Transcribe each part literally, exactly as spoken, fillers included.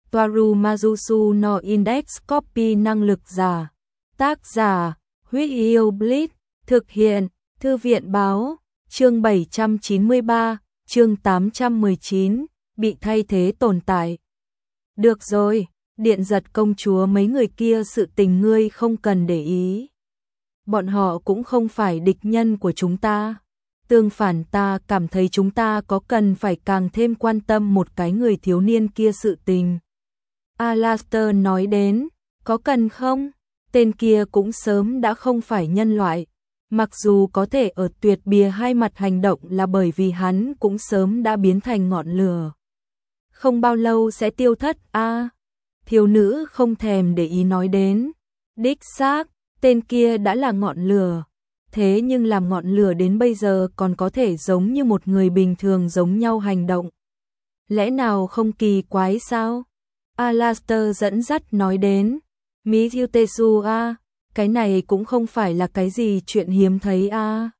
Toaru Majusu no Index Copy năng lực giả. Tác giả, Huyết Yêu Blitz, thực hiện, Thư viện báo, chương bảy trăm chín mươi ba, chương tám trăm mười chín, bị thay thế tồn tại. Được rồi, Điện Giật công chúa mấy người kia sự tình ngươi không cần để ý. Bọn họ cũng không phải địch nhân của chúng ta. Tương phản ta cảm thấy chúng ta có cần phải càng thêm quan tâm một cái người thiếu niên kia sự tình. Alastair nói đến, có cần không? Tên kia cũng sớm đã không phải nhân loại. Mặc dù có thể ở tuyệt bìa hai mặt hành động là bởi vì hắn cũng sớm đã biến thành ngọn lửa. Không bao lâu sẽ tiêu thất a. À, thiếu nữ không thèm để ý nói đến. Đích xác, tên kia đã là ngọn lửa. Thế nhưng làm ngọn lửa đến bây giờ còn có thể giống như một người bình thường giống nhau hành động. Lẽ nào không kỳ quái sao? Alastair dẫn dắt nói đến. Mitsutesu a, cái này cũng không phải là cái gì chuyện hiếm thấy a.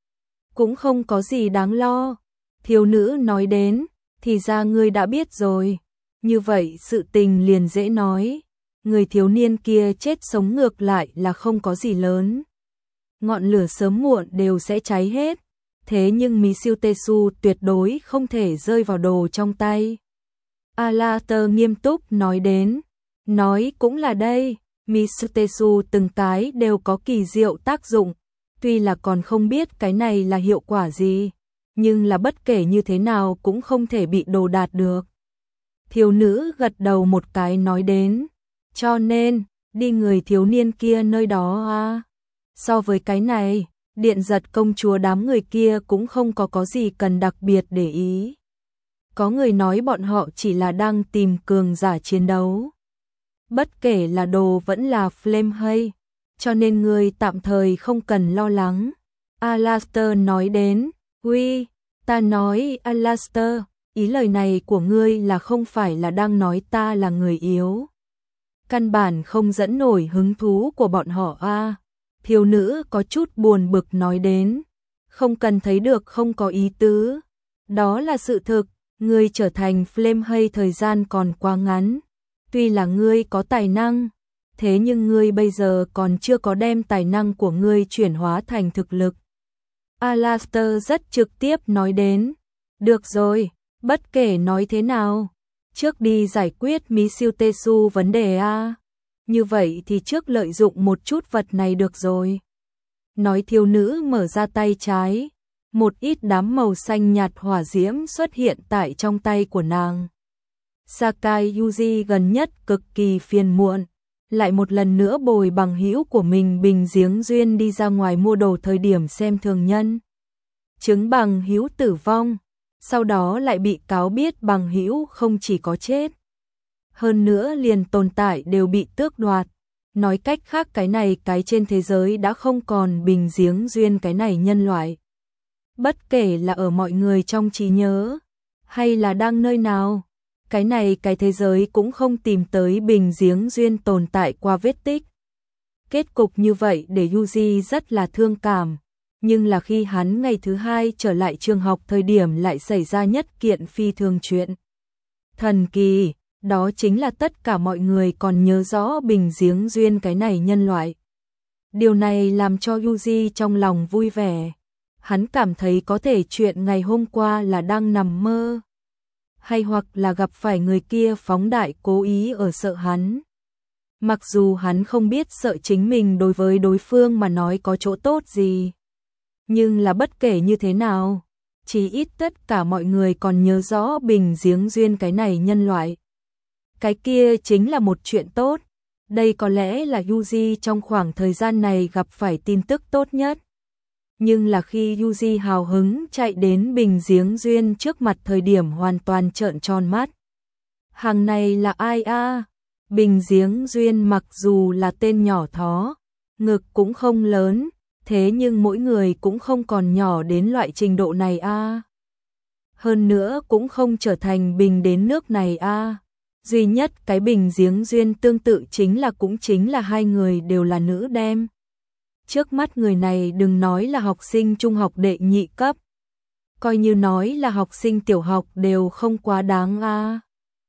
Cũng không có gì đáng lo. Thiếu nữ nói đến, thì ra ngươi đã biết rồi. Như vậy sự tình liền dễ nói. Người thiếu niên kia chết sống ngược lại là không có gì lớn. Ngọn lửa sớm muộn đều sẽ cháy hết. Thế nhưng Mitsutesu tuyệt đối không thể rơi vào đồ trong tay. Alastair nghiêm túc nói đến. Nói cũng là đây. Mitsutesu từng cái đều có kỳ diệu tác dụng. Tuy là còn không biết cái này là hiệu quả gì. Nhưng là bất kể như thế nào cũng không thể bị đồ đạt được. Thiếu nữ gật đầu một cái nói đến. Cho nên, đi người thiếu niên kia nơi đó à. So với cái này, Điện Giật công chúa đám người kia cũng không có có gì cần đặc biệt để ý. Có người nói bọn họ chỉ là đang tìm cường giả chiến đấu. Bất kể là đồ vẫn là flame hay, cho nên người tạm thời không cần lo lắng. Alastair nói đến, uy, ta nói Alastair, ý lời này của ngươi là không phải là đang nói ta là người yếu. Căn bản không dẫn nổi hứng thú của bọn họ a. À. Thiếu nữ có chút buồn bực nói đến, không cần thấy được không có ý tứ. Đó là sự thực, ngươi trở thành flame hay thời gian còn quá ngắn. Tuy là ngươi có tài năng, thế nhưng ngươi bây giờ còn chưa có đem tài năng của ngươi chuyển hóa thành thực lực. Alastair rất trực tiếp nói đến, được rồi, bất kể nói thế nào, trước đi giải quyết Mitsutesu vấn đề a. Như vậy thì trước lợi dụng một chút vật này được rồi. Nói thiếu nữ mở ra tay trái, một ít đám màu xanh nhạt hỏa diễm xuất hiện tại trong tay của nàng. Sakai Yuji gần nhất cực kỳ phiền muộn, lại một lần nữa bồi bằng hữu của mình Bình Giếng Duyên đi ra ngoài mua đồ thời điểm xem thường nhân. Chứng bằng hữu tử vong, sau đó lại bị cáo biết bằng hữu không chỉ có chết. Hơn nữa liền tồn tại đều bị tước đoạt. Nói cách khác cái này cái trên thế giới đã không còn Bình Giếng Duyên cái này nhân loại. Bất kể là ở mọi người trong trí nhớ, hay là đang nơi nào, cái này cái thế giới cũng không tìm tới Bình Giếng Duyên tồn tại qua vết tích. Kết cục như vậy để Yuji rất là thương cảm, nhưng là khi hắn ngày thứ hai trở lại trường học thời điểm lại xảy ra nhất kiện phi thường chuyện. Thần kỳ, đó chính là tất cả mọi người còn nhớ rõ Bình Giếng Duyên cái này nhân loại. Điều này làm cho Yuji trong lòng vui vẻ. Hắn cảm thấy có thể chuyện ngày hôm qua là đang nằm mơ. Hay hoặc là gặp phải người kia phóng đại cố ý ở sợ hắn. Mặc dù hắn không biết sợ chính mình đối với đối phương mà nói có chỗ tốt gì. Nhưng là bất kể như thế nào, chỉ ít tất cả mọi người còn nhớ rõ Bình Giếng Duyên cái này nhân loại. Cái kia chính là một chuyện tốt. Đây có lẽ là Yuji trong khoảng thời gian này gặp phải tin tức tốt nhất. Nhưng là khi Yuji hào hứng chạy đến Bình Giếng Duyên trước mặt thời điểm hoàn toàn trợn tròn mắt. Hàng này là ai a? À? Bình Giếng Duyên mặc dù là tên nhỏ thó, ngực cũng không lớn, thế nhưng mỗi người cũng không còn nhỏ đến loại trình độ này a. À? Hơn nữa cũng không trở thành bình đến nước này a. À? Duy nhất cái Bình Giếng Duyên tương tự chính là cũng chính là hai người đều là nữ đem. Trước mắt người này đừng nói là học sinh trung học đệ nhị cấp. Coi như nói là học sinh tiểu học đều không quá đáng a. À.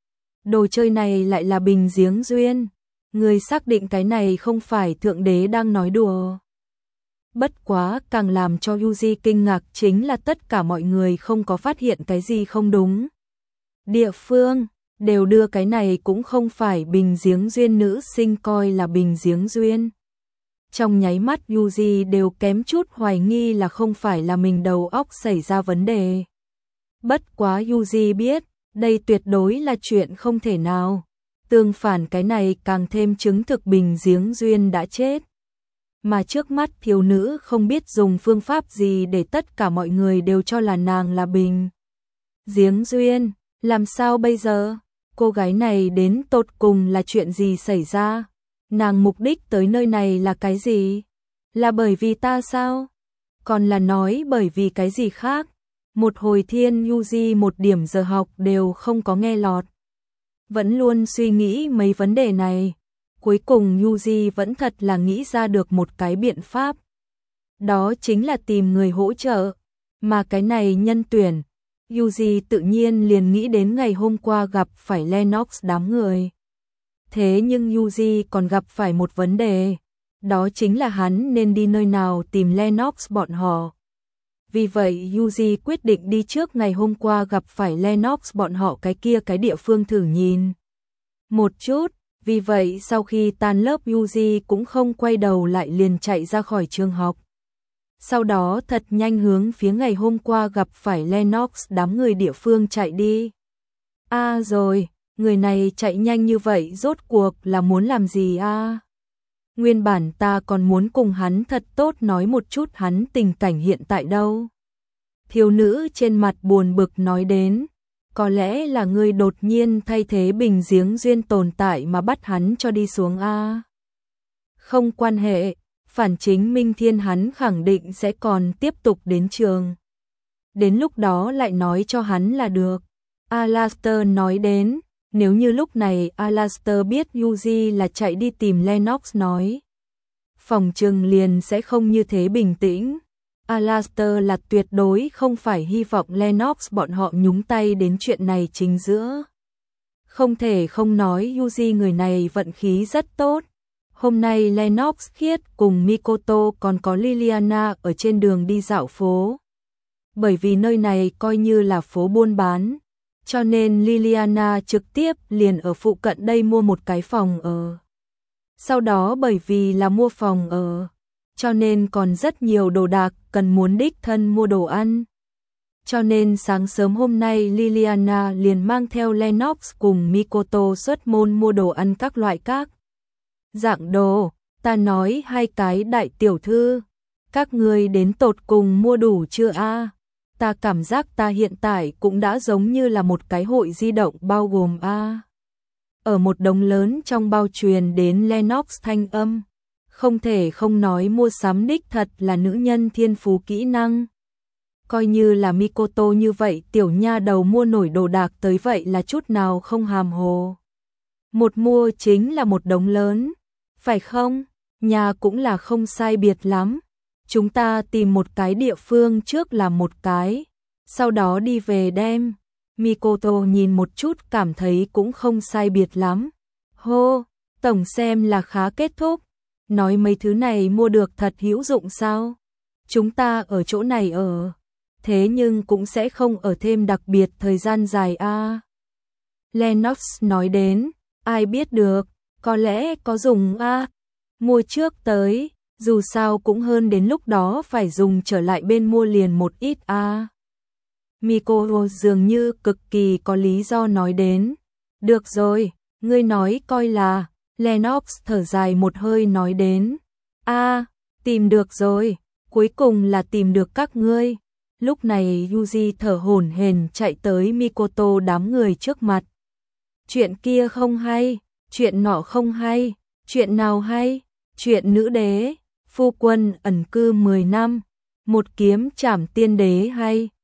Đồ chơi này lại là bình giếng duyên. Người xác định cái này không phải thượng đế đang nói đùa. Bất quá càng làm cho Yuji kinh ngạc chính là tất cả mọi người không có phát hiện cái gì không đúng. Địa phương đều đưa cái này cũng không phải bình giếng duyên, nữ sinh coi là bình giếng duyên. Trong nháy mắt Yuji đều kém chút hoài nghi là không phải là mình đầu óc xảy ra vấn đề. Bất quá Yuji biết, đây tuyệt đối là chuyện không thể nào. Tương phản cái này càng thêm chứng thực bình giếng duyên đã chết. Mà trước mắt thiếu nữ không biết dùng phương pháp gì để tất cả mọi người đều cho là nàng là bình giếng duyên. Làm sao bây giờ? Cô gái này đến tột cùng là chuyện gì xảy ra? Nàng mục đích tới nơi này là cái gì? Là bởi vì ta sao? Còn là nói bởi vì cái gì khác? Một hồi thiên Yuji một điểm giờ học đều không có nghe lọt. Vẫn luôn suy nghĩ mấy vấn đề này. Cuối cùng Yuji vẫn thật là nghĩ ra được một cái biện pháp. Đó chính là tìm người hỗ trợ. Mà cái này nhân tuyển, Yuji tự nhiên liền nghĩ đến ngày hôm qua gặp phải Lennox đám người. Thế nhưng Yuji còn gặp phải một vấn đề. Đó chính là hắn nên đi nơi nào tìm Lennox bọn họ. Vì vậy Yuji quyết định đi trước ngày hôm qua gặp phải Lennox bọn họ cái kia cái địa phương thử nhìn một chút. Vì vậy sau khi tan lớp Yuji cũng không quay đầu lại liền chạy ra khỏi trường học. Sau đó thật nhanh hướng phía ngày hôm qua gặp phải Lennox đám người địa phương chạy đi. À rồi, người này chạy nhanh như vậy rốt cuộc là muốn làm gì à? Nguyên bản ta còn muốn cùng hắn thật tốt nói một chút hắn tình cảnh hiện tại đâu. Thiếu nữ trên mặt buồn bực nói đến, có lẽ là người đột nhiên thay thế bình giếng duyên tồn tại mà bắt hắn cho đi xuống a. Không quan hệ, phản chính Minh Thiên hắn khẳng định sẽ còn tiếp tục đến trường. Đến lúc đó lại nói cho hắn là được. Alastair nói đến, nếu như lúc này Alastair biết Yuji là chạy đi tìm Lennox nói, phòng trường liền sẽ không như thế bình tĩnh. Alastair là tuyệt đối không phải hy vọng Lennox bọn họ nhúng tay đến chuyện này chính giữa. Không thể không nói Yuji người này vận khí rất tốt. Hôm nay Lennox Khiết cùng Mikoto còn có Liliana ở trên đường đi dạo phố. Bởi vì nơi này coi như là phố buôn bán, cho nên Liliana trực tiếp liền ở phụ cận đây mua một cái phòng ở. Sau đó bởi vì là mua phòng ở, cho nên còn rất nhiều đồ đạc cần muốn đích thân mua đồ ăn. Cho nên sáng sớm hôm nay Liliana liền mang theo Lennox cùng Mikoto xuất môn mua đồ ăn các loại các dạng đồ. Ta nói hai cái đại tiểu thư, các người đến tột cùng mua đủ chưa a? Ta cảm giác ta hiện tại cũng đã giống như là một cái hội di động bao gồm a. Ở một đống lớn trong bao truyền đến Lennox thanh âm. Không thể không nói mua sắm đích thật là nữ nhân thiên phú kỹ năng. Coi như là Mikoto như vậy tiểu nha đầu mua nổi đồ đạc tới vậy là chút nào không hàm hồ. Một mua chính là một đống lớn, phải không? Nhà cũng là không sai biệt lắm. Chúng ta tìm một cái địa phương trước làm một cái, sau đó đi về đem. Mikoto nhìn một chút cảm thấy cũng không sai biệt lắm. Hô, tổng xem là khá kết thúc. Nói mấy thứ này mua được thật hữu dụng sao? Chúng ta ở chỗ này ở, thế nhưng cũng sẽ không ở thêm đặc biệt thời gian dài a. À. Lennox nói đến, ai biết được, có lẽ có dùng a. À. Mua trước tới, dù sao cũng hơn đến lúc đó phải dùng trở lại bên mua liền một ít a. À. Mikoto dường như cực kỳ có lý do nói đến. Được rồi, ngươi nói coi là. Lennox thở dài một hơi nói đến. A, à, tìm được rồi, cuối cùng là tìm được các ngươi. Lúc này Yuji thở hổn hển chạy tới Mikoto đám người trước mặt. Chuyện kia không hay, chuyện nọ không hay, chuyện nào hay, chuyện nữ đế, phu quân ẩn cư mười năm, một kiếm trảm tiên đế hay,